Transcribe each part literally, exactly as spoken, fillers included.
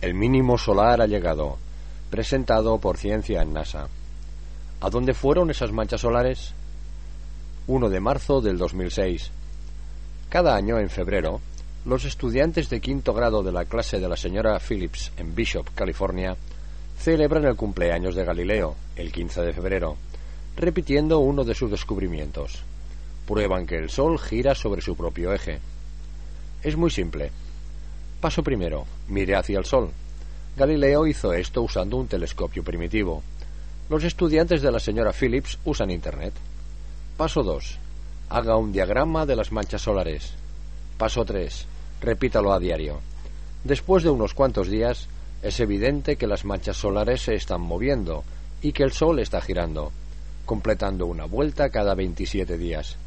El mínimo solar ha llegado, presentado por Ciencia en NASA. ¿A dónde fueron esas manchas solares? uno de marzo del dos mil seis. Cada año, en febrero, los estudiantes de quinto grado de la clase de la señora Phillips en Bishop, California, celebran el cumpleaños de Galileo, el quince de febrero, repitiendo uno de sus descubrimientos. Prueban que el Sol gira sobre su propio eje. Es muy simple. Paso primero, mire hacia el Sol. Galileo hizo esto usando un telescopio primitivo. Los estudiantes de la señora Phillips usan Internet. Paso dos, haga un diagrama de las manchas solares. Paso tres, repítalo a diario. Después de unos cuantos días, es evidente que las manchas solares se están moviendo y que el Sol está girando, completando una vuelta cada veintisiete días.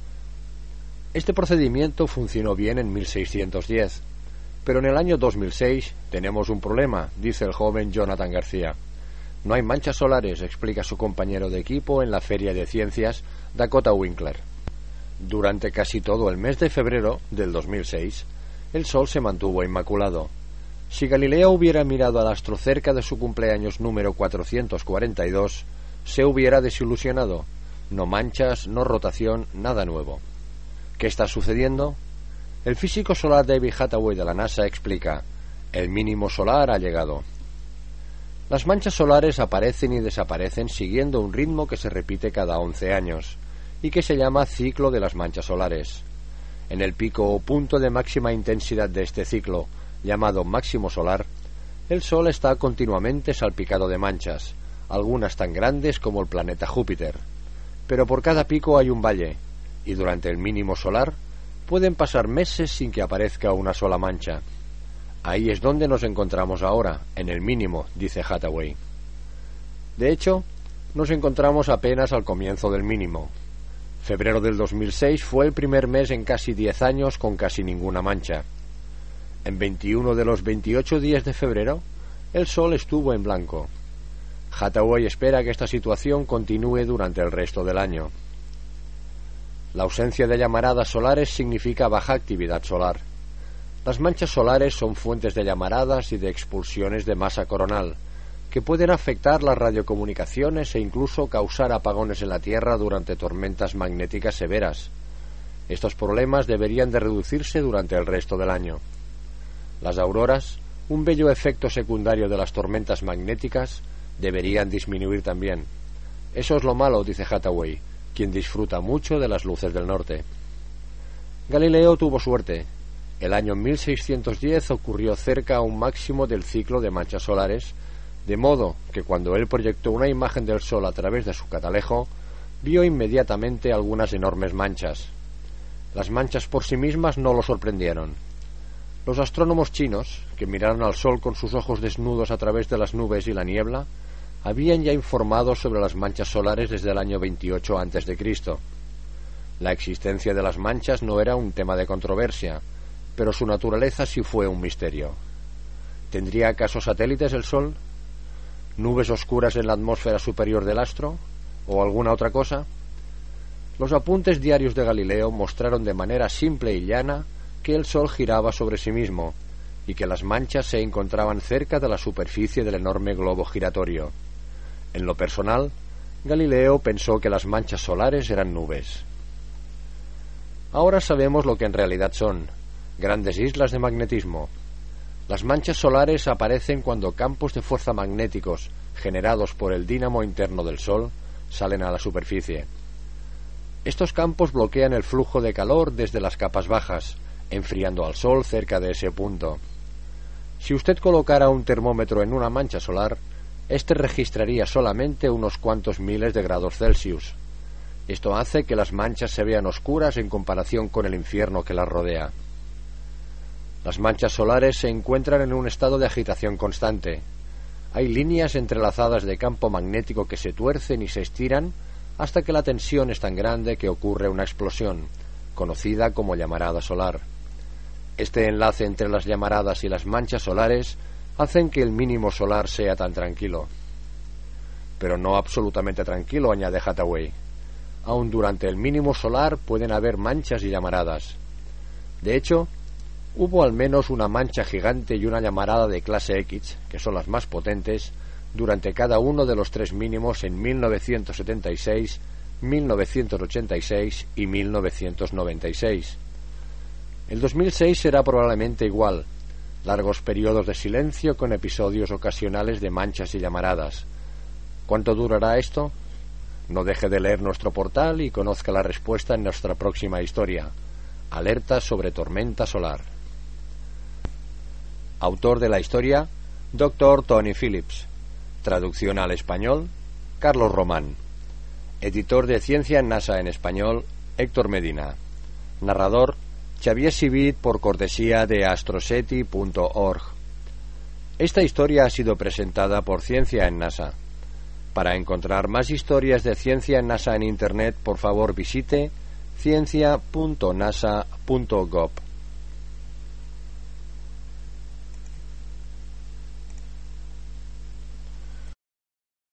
Este procedimiento funcionó bien en mil seiscientos diez, pero en el año dos mil seis tenemos un problema, dice el joven Jonathan García. No hay manchas solares, explica su compañero de equipo en la Feria de Ciencias, Dakota Winkler. Durante casi todo el mes de febrero del dos mil seis, el Sol se mantuvo inmaculado. Si Galileo hubiera mirado al astro cerca de su cumpleaños número cuatrocientos cuarenta y dos, se hubiera desilusionado. No manchas, no rotación, nada nuevo. ¿Qué está sucediendo? El físico solar David Hathaway de la NASA explica: el mínimo solar ha llegado. Las manchas solares aparecen y desaparecen siguiendo un ritmo que se repite cada once años y que se llama ciclo de las manchas solares. En el pico o punto de máxima intensidad de este ciclo, llamado máximo solar, el Sol está continuamente salpicado de manchas, algunas tan grandes como el planeta Júpiter. Pero por cada pico hay un valle, y durante el mínimo solar pueden pasar meses sin que aparezca una sola mancha. Ahí es donde nos encontramos ahora, en el mínimo, dice Hathaway. De hecho, nos encontramos apenas al comienzo del mínimo. Febrero del dos mil seis fue el primer mes en casi diez años con casi ninguna mancha. En veintiuno de los veintiocho días de febrero, el Sol estuvo en blanco. Hathaway espera que esta situación continúe durante el resto del año. La ausencia de llamaradas solares significa baja actividad solar. Las manchas solares son fuentes de llamaradas y de expulsiones de masa coronal, que pueden afectar las radiocomunicaciones e incluso causar apagones en la Tierra durante tormentas magnéticas severas. Estos problemas deberían de reducirse durante el resto del año. Las auroras, un bello efecto secundario de las tormentas magnéticas, deberían disminuir también. Eso es lo malo, dice Hathaway, quien disfruta mucho de las luces del norte. Galileo tuvo suerte. El año mil seiscientos diez ocurrió cerca a un máximo del ciclo de manchas solares, de modo que cuando él proyectó una imagen del Sol a través de su catalejo, vio inmediatamente algunas enormes manchas. Las manchas por sí mismas no lo sorprendieron. Los astrónomos chinos, que miraron al Sol con sus ojos desnudos a través de las nubes y la niebla, habían ya informado sobre las manchas solares desde el año veintiocho antes de Cristo. La existencia de las manchas no era un tema de controversia, pero su naturaleza sí fue un misterio. ¿Tendría acaso satélites el Sol? ¿Nubes oscuras en la atmósfera superior del astro? ¿O alguna otra cosa? Los apuntes diarios de Galileo mostraron de manera simple y llana que el Sol giraba sobre sí mismo y que las manchas se encontraban cerca de la superficie del enorme globo giratorio. En lo personal, Galileo pensó que las manchas solares eran nubes. Ahora sabemos lo que en realidad son: grandes islas de magnetismo. Las manchas solares aparecen cuando campos de fuerza magnéticos, generados por el dínamo interno del Sol, salen a la superficie. Estos campos bloquean el flujo de calor desde las capas bajas, enfriando al Sol cerca de ese punto. Si usted colocara un termómetro en una mancha solar, éste registraría solamente unos cuantos miles de grados Celsius. Esto hace que las manchas se vean oscuras en comparación con el infierno que las rodea. Las manchas solares se encuentran en un estado de agitación constante. Hay líneas entrelazadas de campo magnético que se tuercen y se estiran hasta que la tensión es tan grande que ocurre una explosión, conocida como llamarada solar. Este enlace entre las llamaradas y las manchas solares hacen que el mínimo solar sea tan tranquilo. Pero no absolutamente tranquilo, añade Hathaway. Aun durante el mínimo solar pueden haber manchas y llamaradas. De hecho, hubo al menos una mancha gigante y una llamarada de clase X, que son las más potentes, durante cada uno de los tres mínimos en mil novecientos setenta y seis, mil novecientos ochenta y seis y mil novecientos noventa y seis. El dos mil seis será probablemente igual, largos periodos de silencio con episodios ocasionales de manchas y llamaradas. ¿Cuánto durará esto? No deje de leer nuestro portal y conozca la respuesta en nuestra próxima historia. Alerta sobre tormenta solar. Autor de la historia, doctor Tony Phillips. Traducción al español, Carlos Román. Editor de Ciencia en NASA en español, Héctor Medina. Narrador, Xavier Sibit, por cortesía de astroseti punto org. Esta historia ha sido presentada por Ciencia en NASA. Para encontrar más historias de Ciencia en NASA en Internet, por favor visite ciencia punto nasa punto gov.